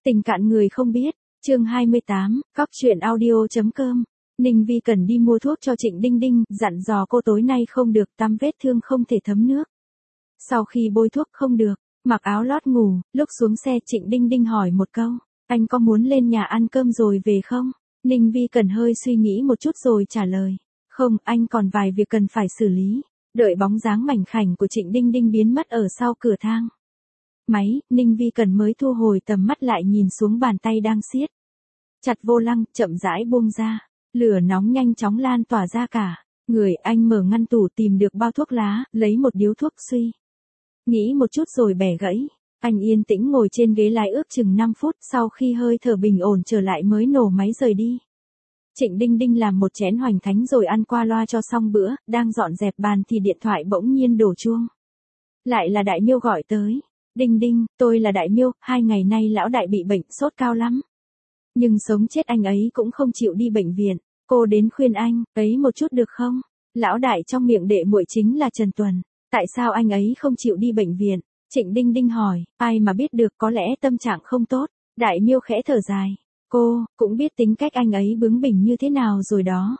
Tình cạn người không biết, chương 28, cóc truyện audio.com. Ninh Vi cần đi mua thuốc cho Trịnh Đinh Đinh, dặn dò cô tối nay không được tắm vết thương không thể thấm nước. Sau khi bôi thuốc không được, mặc áo lót ngủ, lúc xuống xe Trịnh Đinh Đinh hỏi một câu, anh có muốn lên nhà ăn cơm rồi về không? Ninh Vi cần hơi suy nghĩ một chút rồi trả lời, không, anh còn vài việc cần phải xử lý. Đợi bóng dáng mảnh khảnh của Trịnh Đinh Đinh biến mất ở sau cửa thang máy, Ninh Vi cần mới thu hồi tầm mắt lại nhìn xuống bàn tay đang siết chặt vô lăng, chậm rãi buông ra. Lửa nóng nhanh chóng lan tỏa ra cả người. Anh mở ngăn tủ tìm được bao thuốc lá, lấy một điếu thuốc suy nghĩ một chút rồi bẻ gãy. Anh yên tĩnh ngồi trên ghế lái ước chừng 5 phút, sau khi hơi thở bình ổn trở lại mới nổ máy rời đi. Trịnh Đinh Đinh làm một chén hoành thánh rồi ăn qua loa cho xong bữa, đang dọn dẹp bàn thì điện thoại bỗng nhiên đổ chuông. Lại là Đại Miêu gọi tới. Đinh Đinh, tôi là Đại Miêu, 2 ngày nay lão đại bị bệnh sốt cao lắm. Nhưng sống chết anh ấy cũng không chịu đi bệnh viện. Cô đến khuyên anh, ấy một chút được không? Lão đại trong miệng đệ muội chính là Trần Tuần. Tại sao anh ấy không chịu đi bệnh viện? Trịnh Đinh Đinh hỏi, ai mà biết được, có lẽ tâm trạng không tốt. Đại Miêu khẽ thở dài. Cô cũng biết tính cách anh ấy bướng bỉnh như thế nào rồi đó.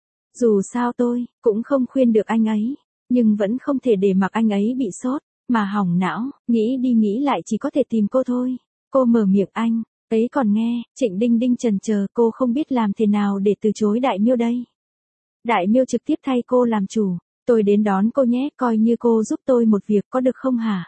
Dù sao tôi cũng không khuyên được anh ấy, nhưng vẫn không thể để mặc anh ấy bị sốt mà hỏng não, nghĩ đi nghĩ lại chỉ có thể tìm cô thôi. Cô mở miệng anh ấy còn nghe. Trịnh Đinh Đinh chần chờ, cô không biết làm thế nào để từ chối Đại Miêu đây. Đại Miêu trực tiếp thay cô làm chủ, tôi đến đón cô nhé, coi như cô giúp tôi một việc có được không hả?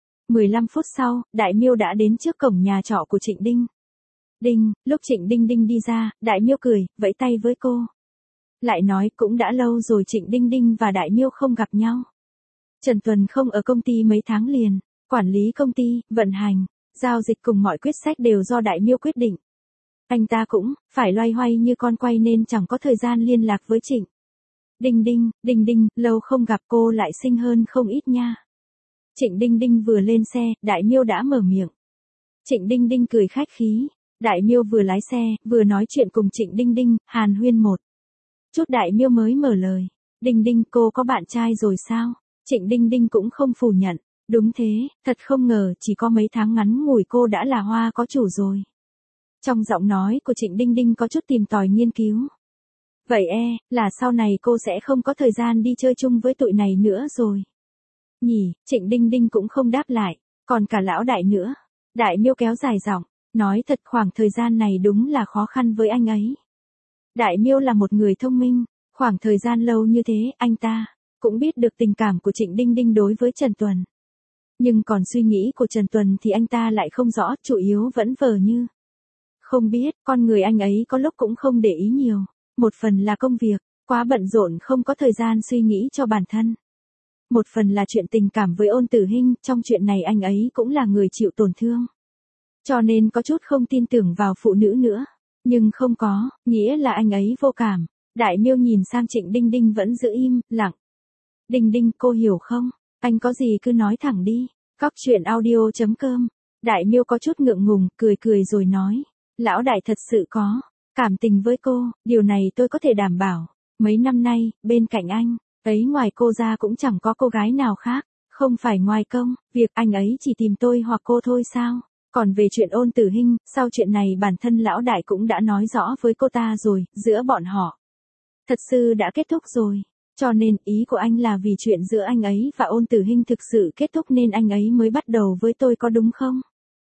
15 phút sau, Đại Miêu đã đến trước cổng nhà trọ của Trịnh Đinh Đinh. Lúc Trịnh Đinh Đinh đi ra, Đại Miêu cười, vẫy tay với cô. Lại nói cũng đã lâu rồi Trịnh Đinh Đinh và Đại Miêu không gặp nhau. Trần Tuần không ở công ty mấy tháng liền, quản lý công ty, vận hành, giao dịch cùng mọi quyết sách đều do Đại Miêu quyết định. Anh ta cũng phải loay hoay như con quay nên chẳng có thời gian liên lạc với Trịnh Đinh Đinh. Đinh Đinh, lâu không gặp cô lại xinh hơn không ít nha. Trịnh Đinh Đinh vừa lên xe, Đại Miêu đã mở miệng. Trịnh Đinh Đinh cười khách khí. Đại Miêu vừa lái xe, vừa nói chuyện cùng Trịnh Đinh Đinh, hàn huyên một chút. Đại Miêu mới mở lời. Đinh Đinh, cô có bạn trai rồi sao? Trịnh Đinh Đinh cũng không phủ nhận. Đúng thế, thật không ngờ, chỉ có mấy tháng ngắn ngủi cô đã là hoa có chủ rồi. Trong giọng nói của Trịnh Đinh Đinh có chút tìm tòi nghiên cứu. Vậy là sau này cô sẽ không có thời gian đi chơi chung với tụi này nữa rồi nhỉ? Trịnh Đinh Đinh cũng không đáp lại, còn cả lão đại nữa. Đại Miêu kéo dài giọng, nói thật khoảng thời gian này đúng là khó khăn với anh ấy. Đại Miêu là một người thông minh, khoảng thời gian lâu như thế, anh ta cũng biết được tình cảm của Trịnh Đinh Đinh đối với Trần Tuần. Nhưng còn suy nghĩ của Trần Tuần thì anh ta lại không rõ, chủ yếu vẫn vờ như không biết. Con người anh ấy có lúc cũng không để ý nhiều. Một phần là công việc, quá bận rộn không có thời gian suy nghĩ cho bản thân. Một phần là chuyện tình cảm với Ôn Tử Hinh, trong chuyện này anh ấy cũng là người chịu tổn thương. Cho nên có chút không tin tưởng vào phụ nữ nữa. Nhưng không có nghĩa là anh ấy vô cảm. Đại Miêu nhìn sang Trịnh Đinh Đinh vẫn giữ im lặng. Đinh Đinh, cô hiểu không? Anh có gì cứ nói thẳng đi. Cóc truyện audio.com. Đại Miêu có chút ngượng ngùng, cười cười rồi nói. Lão đại thật sự có cảm tình với cô, điều này tôi có thể đảm bảo. Mấy năm nay, bên cạnh anh ấy ngoài cô ra cũng chẳng có cô gái nào khác. Không phải ngoài công việc anh ấy chỉ tìm tôi hoặc cô thôi sao? Còn về chuyện Ôn Tử Hinh, sau chuyện này bản thân lão đại cũng đã nói rõ với cô ta rồi, giữa bọn họ thật sự đã kết thúc rồi. Cho nên ý của anh là vì chuyện giữa anh ấy và Ôn Tử Hinh thực sự kết thúc nên anh ấy mới bắt đầu với tôi có đúng không?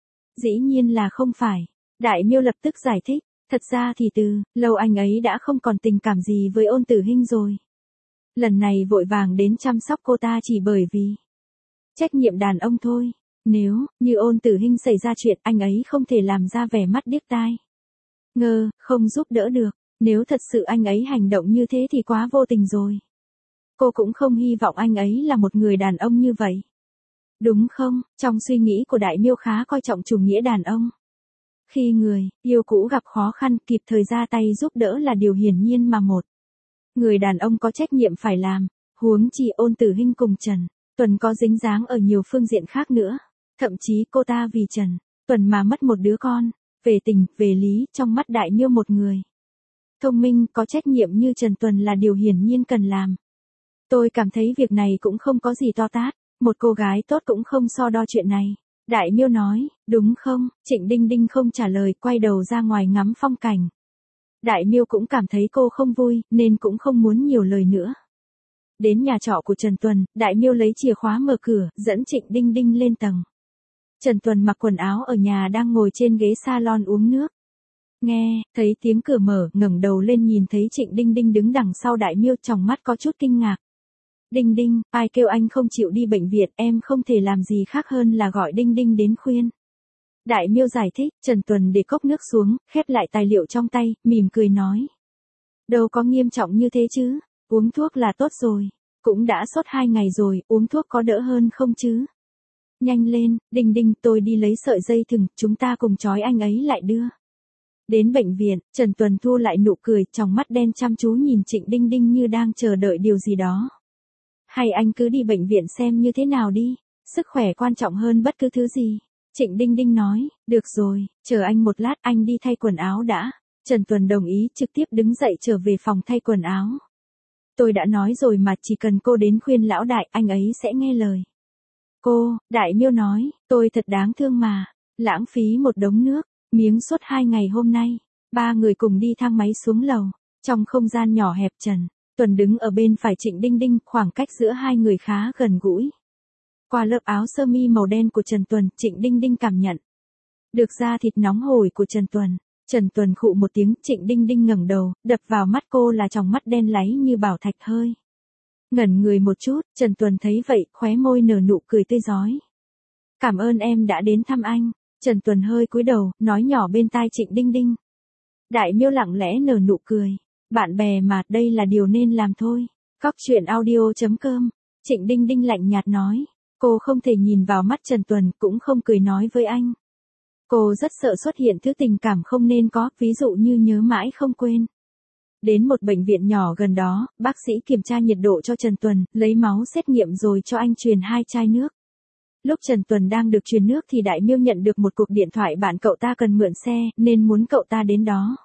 Dĩ nhiên là không phải. Đại Miêu lập tức giải thích. Thật ra thì từ lâu anh ấy đã không còn tình cảm gì với Ôn Tử Hinh rồi. Lần này vội vàng đến chăm sóc cô ta chỉ bởi vì trách nhiệm đàn ông thôi. Nếu như Ôn Tử Hinh xảy ra chuyện, anh ấy không thể làm ra vẻ mắt điếc tai ngơ, không giúp đỡ được. Nếu thật sự anh ấy hành động như thế thì quá vô tình rồi. Cô cũng không hy vọng anh ấy là một người đàn ông như vậy. Đúng không? Trong suy nghĩ của Đại Miêu khá coi trọng chủ nghĩa đàn ông. Khi người yêu cũ gặp khó khăn, kịp thời ra tay giúp đỡ là điều hiển nhiên mà một người đàn ông có trách nhiệm phải làm. Huống chi Ôn Tử Hinh cùng Trần Tuần có dính dáng ở nhiều phương diện khác nữa. Thậm chí cô ta vì Trần Tuần mà mất một đứa con. Về tình, về lý, trong mắt Đại Miêu một người thông minh, có trách nhiệm như Trần Tuần là điều hiển nhiên cần làm. Tôi cảm thấy việc này cũng không có gì to tát. Một cô gái tốt cũng không so đo chuyện này. Đại Miêu nói, đúng không? Trịnh Đinh Đinh không trả lời, quay đầu ra ngoài ngắm phong cảnh. Đại Miêu cũng cảm thấy cô không vui, nên cũng không muốn nhiều lời nữa. Đến nhà trọ của Trần Tuần, Đại Miêu lấy chìa khóa mở cửa, dẫn Trịnh Đinh Đinh lên tầng. Trần Tuần mặc quần áo ở nhà đang ngồi trên ghế salon uống nước. Nghe, thấy tiếng cửa mở, ngẩng đầu lên nhìn thấy Trịnh Đinh Đinh đứng đằng sau Đại Miêu, trong mắt có chút kinh ngạc. Đinh Đinh, ai kêu anh không chịu đi bệnh viện, em không thể làm gì khác hơn là gọi Đinh Đinh đến khuyên. Đại Miêu giải thích, Trần Tuần để cốc nước xuống, khép lại tài liệu trong tay, mỉm cười nói. Đâu có nghiêm trọng như thế chứ, uống thuốc là tốt rồi, cũng đã sốt 2 ngày rồi, uống thuốc có đỡ hơn không chứ? Nhanh lên, Đinh Đinh, tôi đi lấy sợi dây thừng, chúng ta cùng trói anh ấy lại đưa. Đến bệnh viện, Trần Tuần thu lại nụ cười, trong mắt đen chăm chú nhìn Trịnh Đinh Đinh như đang chờ đợi điều gì đó. Hay anh cứ đi bệnh viện xem như thế nào đi, sức khỏe quan trọng hơn bất cứ thứ gì. Trịnh Đinh Đinh nói, được rồi, chờ anh một lát, anh đi thay quần áo đã. Trần Tuần đồng ý, trực tiếp đứng dậy trở về phòng thay quần áo. Tôi đã nói rồi mà, chỉ cần cô đến khuyên lão đại, anh ấy sẽ nghe lời. Cô, Đại Miêu nói, tôi thật đáng thương mà, lãng phí một đống nước, miếng sốt 2 ngày hôm nay. 3 người cùng đi thang máy xuống lầu, trong không gian nhỏ hẹp. Trần Tuần đứng ở bên phải Trịnh Đinh Đinh, khoảng cách giữa hai người khá gần gũi. Qua lớp áo sơ mi màu đen của Trần Tuần, Trịnh Đinh Đinh cảm nhận được da thịt nóng hổi của Trần Tuần. Trần Tuần khụ một tiếng, Trịnh Đinh Đinh ngẩng đầu, đập vào mắt cô là tròng mắt đen láy như bảo thạch hơi. Ngẩn người một chút, Trần Tuần thấy vậy, khóe môi nở nụ cười tươi rói. Cảm ơn em đã đến thăm anh. Trần Tuần hơi cúi đầu, nói nhỏ bên tai Trịnh Đinh Đinh. Đại Miêu lặng lẽ nở nụ cười. Bạn bè mà, đây là điều nên làm thôi. Cóc truyện audio.com. Trịnh Đinh Đinh lạnh nhạt nói. Cô không thể nhìn vào mắt Trần Tuần, cũng không cười nói với anh. Cô rất sợ xuất hiện thứ tình cảm không nên có, ví dụ như nhớ mãi không quên. Đến một bệnh viện nhỏ gần đó, bác sĩ kiểm tra nhiệt độ cho Trần Tuần, lấy máu xét nghiệm rồi cho anh truyền 2 chai nước. Lúc Trần Tuần đang được truyền nước thì Đại Miêu nhận được một cuộc điện thoại bạn cậu ta cần mượn xe, nên muốn cậu ta đến đó.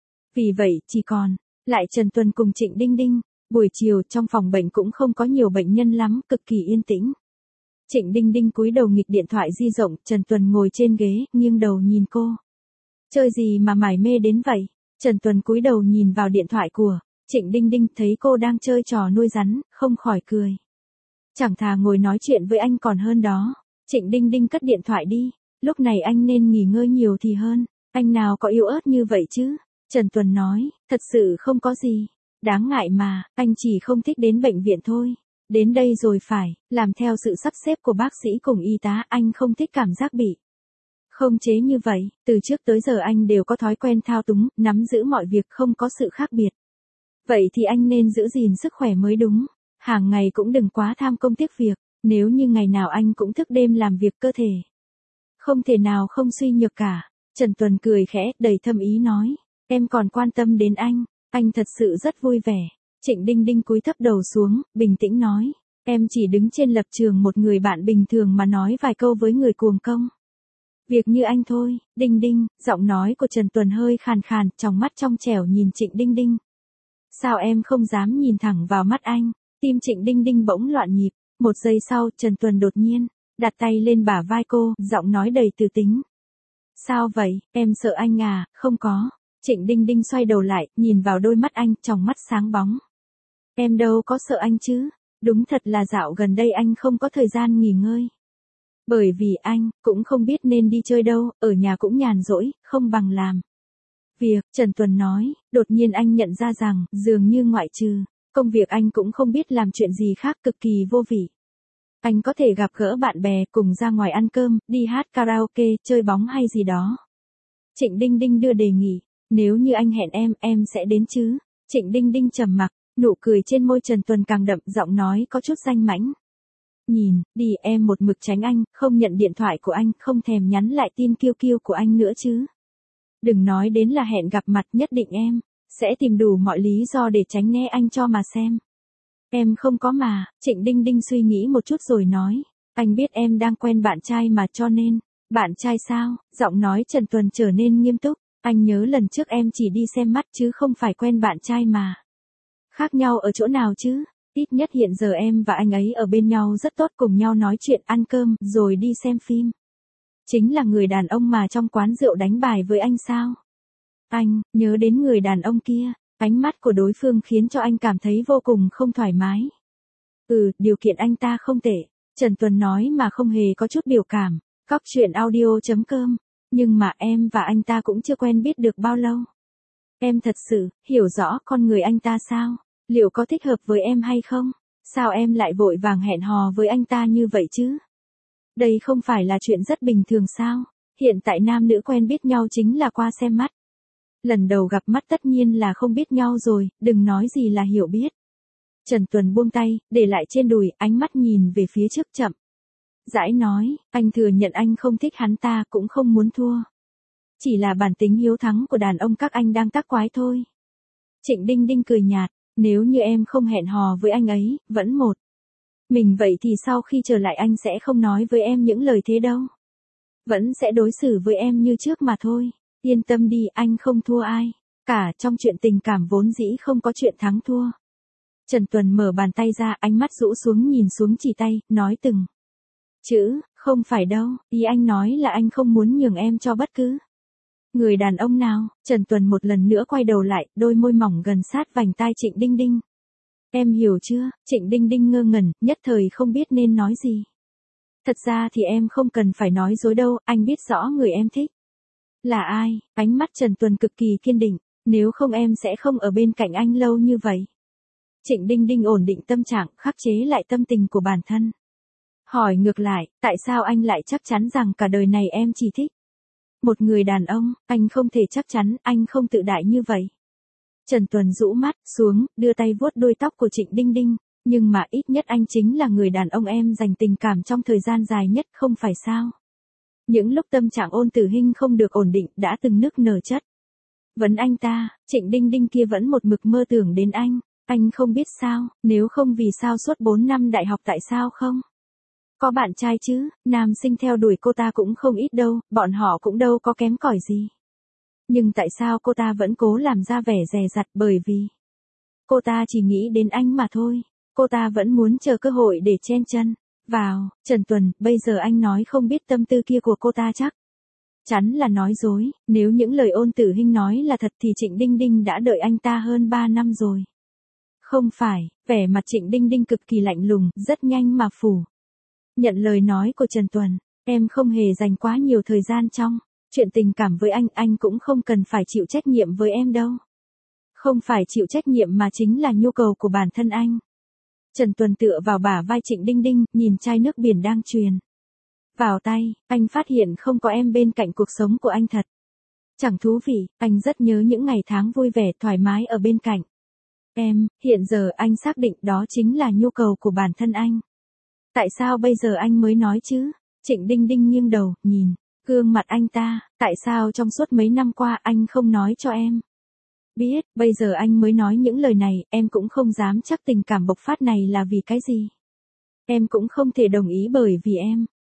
Vì vậy, chỉ còn lại Trần Tuần cùng Trịnh Đinh Đinh. Buổi chiều trong phòng bệnh cũng không có nhiều bệnh nhân lắm, cực kỳ yên tĩnh. Trịnh Đinh Đinh cúi đầu nghịch điện thoại di động, Trần Tuần ngồi trên ghế, nghiêng đầu nhìn cô. Chơi gì mà mải mê đến vậy? Trần Tuần cúi đầu nhìn vào điện thoại của Trịnh Đinh Đinh, thấy cô đang chơi trò nuôi rắn, không khỏi cười. Chẳng thà ngồi nói chuyện với anh còn hơn đó. Trịnh Đinh Đinh cất điện thoại đi. Lúc này anh nên nghỉ ngơi nhiều thì hơn. Anh nào có yếu ớt như vậy chứ? Trần Tuần nói, thật sự không có gì. Đáng ngại mà, anh chỉ không thích đến bệnh viện thôi. Đến đây rồi phải, làm theo sự sắp xếp của bác sĩ cùng y tá, anh không thích cảm giác bị không chế như vậy. Từ trước tới giờ anh đều có thói quen thao túng, nắm giữ mọi việc, không có sự khác biệt. Vậy thì anh nên giữ gìn sức khỏe mới đúng. Hàng ngày cũng đừng quá tham công tiếc việc. Nếu như ngày nào anh cũng thức đêm làm việc, cơ thể không thể nào không suy nhược cả. Trần Tuần cười khẽ, đầy thâm ý nói. Em còn quan tâm đến anh thật sự rất vui vẻ. Trịnh Đinh Đinh cúi thấp đầu xuống, bình tĩnh nói. Em chỉ đứng trên lập trường một người bạn bình thường mà nói vài câu với người cuồng công việc như anh thôi. Đinh Đinh, giọng nói của Trần Tuần hơi khàn khàn, trong mắt trong trẻo nhìn Trịnh Đinh Đinh. Sao em không dám nhìn thẳng vào mắt anh? Tim Trịnh Đinh Đinh bỗng loạn nhịp. Một giây sau, Trần Tuần đột nhiên đặt tay lên bả vai cô, giọng nói đầy từ tính. Sao vậy, em sợ anh à? Không có. Trịnh Đinh Đinh xoay đầu lại, nhìn vào đôi mắt anh, trong mắt sáng bóng. Em đâu có sợ anh chứ. Đúng thật là dạo gần đây anh không có thời gian nghỉ ngơi. Bởi vì anh cũng không biết nên đi chơi đâu, ở nhà cũng nhàn rỗi, không bằng làm việc. Trần Tuần nói, đột nhiên anh nhận ra rằng, dường như ngoại trừ công việc anh cũng không biết làm chuyện gì khác, cực kỳ vô vị. Anh có thể gặp gỡ bạn bè, cùng ra ngoài ăn cơm, đi hát karaoke, chơi bóng hay gì đó. Trịnh Đinh Đinh đưa đề nghị, nếu như anh hẹn em sẽ đến chứ. Trịnh Đinh Đinh trầm mặc, nụ cười trên môi Trần Tuần càng đậm, giọng nói có chút danh mãnh. Nhìn, đi em một mực tránh anh, không nhận điện thoại của anh, không thèm nhắn lại tin kiêu kiêu của anh nữa chứ. Đừng nói đến là hẹn gặp mặt, nhất định em sẽ tìm đủ mọi lý do để tránh né anh cho mà xem. Em không có mà. Trịnh Đinh Đinh suy nghĩ một chút rồi nói. Anh biết em đang quen bạn trai mà, cho nên. Bạn trai sao? Giọng nói Trần Tuần trở nên nghiêm túc. Anh nhớ lần trước em chỉ đi xem mắt chứ không phải quen bạn trai mà. Khác nhau ở chỗ nào chứ? Ít nhất hiện giờ em và anh ấy ở bên nhau rất tốt, cùng nhau nói chuyện, ăn cơm, rồi đi xem phim. Chính là người đàn ông mà trong quán rượu đánh bài với anh sao? Anh, nhớ đến người đàn ông kia, ánh mắt của đối phương khiến cho anh cảm thấy vô cùng không thoải mái. Điều kiện anh ta không tệ, Trần Tuần nói mà không hề có chút biểu cảm. Cóc truyện audio.com, nhưng mà em và anh ta cũng chưa quen biết được bao lâu. Em thật sự, hiểu rõ con người anh ta sao? Liệu có thích hợp với em hay không? Sao em lại vội vàng hẹn hò với anh ta như vậy chứ? Đây không phải là chuyện rất bình thường sao? Hiện tại nam nữ quen biết nhau chính là qua xem mắt. Lần đầu gặp mắt tất nhiên là không biết nhau rồi, đừng nói gì là hiểu biết. Trần Tuần buông tay, để lại trên đùi, ánh mắt nhìn về phía trước chậm. Rãi nói, anh thừa nhận anh không thích hắn ta cũng không muốn thua. Chỉ là bản tính hiếu thắng của đàn ông các anh đang tác quái thôi. Trịnh Đinh Đinh cười nhạt, nếu như em không hẹn hò với anh ấy, vẫn một mình vậy thì sau khi trở lại anh sẽ không nói với em những lời thế đâu. Vẫn sẽ đối xử với em như trước mà thôi. Yên tâm đi, anh không thua ai. Cả trong chuyện tình cảm vốn dĩ không có chuyện thắng thua. Trần Tuần mở bàn tay ra, ánh mắt rũ xuống nhìn xuống chỉ tay, nói từng chữ, không phải đâu, ý anh nói là anh không muốn nhường em cho bất cứ người đàn ông nào. Trần Tuần một lần nữa quay đầu lại, đôi môi mỏng gần sát vành tai Trịnh Đinh Đinh. Em hiểu chưa? Trịnh Đinh Đinh ngơ ngẩn, nhất thời không biết nên nói gì. Thật ra thì em không cần phải nói dối đâu, anh biết rõ người em thích là ai. Ánh mắt Trần Tuần cực kỳ kiên định, nếu không em sẽ không ở bên cạnh anh lâu như vậy. Trịnh Đinh Đinh ổn định tâm trạng, khắc chế lại tâm tình của bản thân. Hỏi ngược lại, tại sao anh lại chắc chắn rằng cả đời này em chỉ thích một người đàn ông? Anh không thể chắc chắn, anh không tự đại như vậy. Trần Tuần rũ mắt xuống, đưa tay vuốt đuôi tóc của Trịnh Đinh Đinh, nhưng mà ít nhất anh chính là người đàn ông em dành tình cảm trong thời gian dài nhất không phải sao? Những lúc tâm trạng Ôn Tử Hinh không được ổn định đã từng nức nở chất vấn anh ta, Trịnh Đinh Đinh kia vẫn một mực mơ tưởng đến anh. Anh không biết sao, nếu không vì sao suốt 4 năm đại học tại sao không có bạn trai chứ? Nam sinh theo đuổi cô ta cũng không ít đâu, bọn họ cũng đâu có kém cỏi gì. Nhưng tại sao cô ta vẫn cố làm ra vẻ dè dặt? Bởi vì cô ta chỉ nghĩ đến anh mà thôi. Cô ta vẫn muốn chờ cơ hội để chen chân vào. Trần Tuần, bây giờ anh nói không biết tâm tư kia của cô ta chắc chắn là nói dối. Nếu những lời Ôn Tử Hinh nói là thật thì Trịnh Đinh Đinh đã đợi anh ta hơn 3 năm rồi. Không phải, vẻ mặt Trịnh Đinh Đinh cực kỳ lạnh lùng, rất nhanh mà phủ nhận lời nói của Trần Tuần. Em không hề dành quá nhiều thời gian trong chuyện tình cảm với anh cũng không cần phải chịu trách nhiệm với em đâu. Không phải chịu trách nhiệm mà chính là nhu cầu của bản thân anh. Trần Tuần tựa vào bả vai Trịnh Đinh Đinh, nhìn chai nước biển đang truyền vào tay, anh phát hiện không có em bên cạnh cuộc sống của anh thật chẳng thú vị, anh rất nhớ những ngày tháng vui vẻ thoải mái ở bên cạnh em. Hiện giờ anh xác định đó chính là nhu cầu của bản thân anh. Tại sao bây giờ anh mới nói chứ? Trịnh Đinh Đinh nghiêng đầu, nhìn gương mặt anh ta, tại sao trong suốt mấy năm qua anh không nói cho em biết, bây giờ anh mới nói những lời này, em cũng không dám chắc tình cảm bộc phát này là vì cái gì. Em cũng không thể đồng ý bởi vì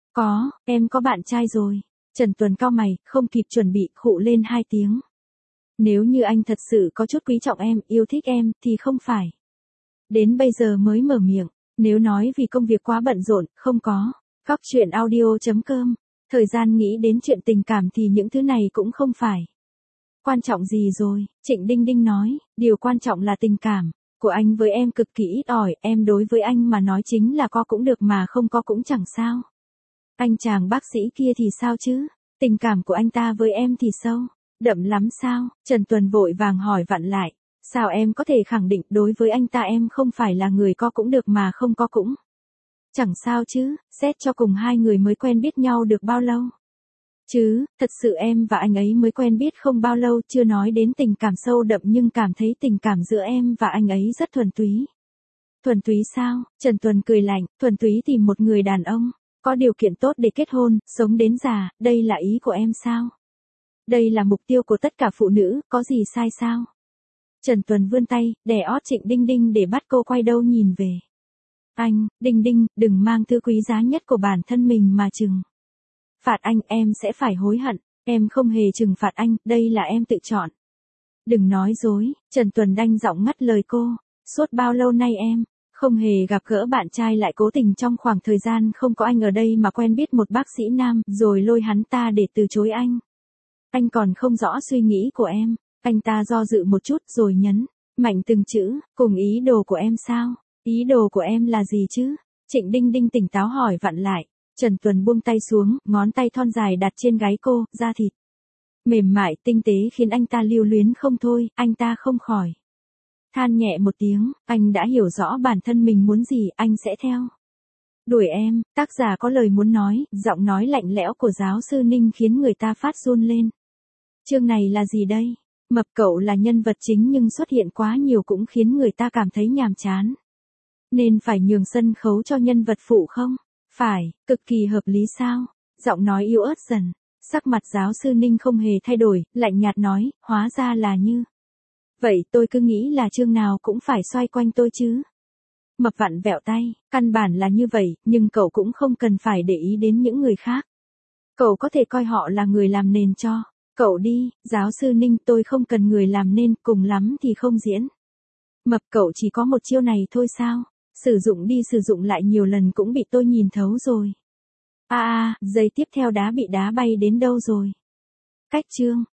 em có bạn trai rồi. Trần Tuần cau mày, không kịp chuẩn bị, khụ lên 2 tiếng. Nếu như anh thật sự có chút quý trọng em, yêu thích em, thì không phải đến bây giờ mới mở miệng. Nếu nói vì công việc quá bận rộn, không có. Cóc truyện audio.com. Thời gian nghĩ đến chuyện tình cảm thì những thứ này cũng không phải quan trọng gì rồi. Trịnh Đinh Đinh nói, điều quan trọng là tình cảm của anh với em cực kỳ ít ỏi, em đối với anh mà nói chính là có cũng được mà không có cũng chẳng sao. Anh chàng bác sĩ kia thì sao chứ? Tình cảm của anh ta với em thì sâu đậm lắm sao? Trần Tuần vội vàng hỏi vặn lại. Sao em có thể khẳng định đối với anh ta em không phải là người có cũng được mà không có cũng chẳng sao chứ? Xét cho cùng hai người mới quen biết nhau được bao lâu chứ? Thật sự em và anh ấy mới quen biết không bao lâu, chưa nói đến tình cảm sâu đậm, nhưng cảm thấy tình cảm giữa em và anh ấy rất thuần túy. Thuần túy sao? Trần Tuần cười lạnh, thuần túy tìm một người đàn ông có điều kiện tốt để kết hôn, sống đến già, đây là ý của em sao? Đây là mục tiêu của tất cả phụ nữ, có gì sai sao? Trần Tuần vươn tay, đè ót Trịnh Đinh Đinh để bắt cô quay đầu nhìn về anh. Đinh Đinh, đừng mang thứ quý giá nhất của bản thân mình mà trừng phạt anh, em sẽ phải hối hận. Em không hề trừng phạt anh, đây là em tự chọn. Đừng nói dối. Trần Tuần đanh giọng ngắt lời cô. Suốt bao lâu nay em Không hề gặp gỡ bạn trai lại cố tình trong khoảng thời gian không có anh ở đây mà quen biết một bác sĩ nam, rồi lôi hắn ta để từ chối anh. Anh còn không rõ suy nghĩ của em. Anh ta do dự một chút rồi nhấn mạnh từng chữ, cùng ý đồ của em sao? Ý đồ của em là gì chứ? Trịnh Đinh Đinh tỉnh táo hỏi vặn lại. Trần Tuần buông tay xuống, ngón tay thon dài đặt trên gáy cô, da thịt mềm mại tinh tế khiến anh ta lưu luyến không thôi, anh ta không khỏi than nhẹ một tiếng, anh đã hiểu rõ bản thân mình muốn gì, anh sẽ theo đuổi em. Tác giả có lời muốn nói, giọng nói lạnh lẽo của giáo sư Ninh khiến người ta phát run lên. Chương này là gì đây? Mập cậu là nhân vật chính nhưng xuất hiện quá nhiều cũng khiến người ta cảm thấy nhàm chán. Nên phải nhường sân khấu cho nhân vật phụ không? Phải, cực kỳ hợp lý sao? Giọng nói yếu ớt dần. Sắc mặt giáo sư Ninh không hề thay đổi, lạnh nhạt nói, hóa ra là như vậy, tôi cứ nghĩ là chương nào cũng phải xoay quanh tôi chứ. Mập vặn vẹo tay, căn bản là như vậy, nhưng cậu cũng không cần phải để ý đến những người khác. Cậu có thể coi họ là người làm nền cho cậu đi. Giáo sư Ninh, tôi không cần người làm nên, cùng lắm thì không diễn. Mập, cậu chỉ có một chiêu này thôi sao? Sử dụng đi sử dụng lại nhiều lần cũng bị tôi nhìn thấu rồi. Giây tiếp theo đá bị đá bay đến đâu rồi? Cách chương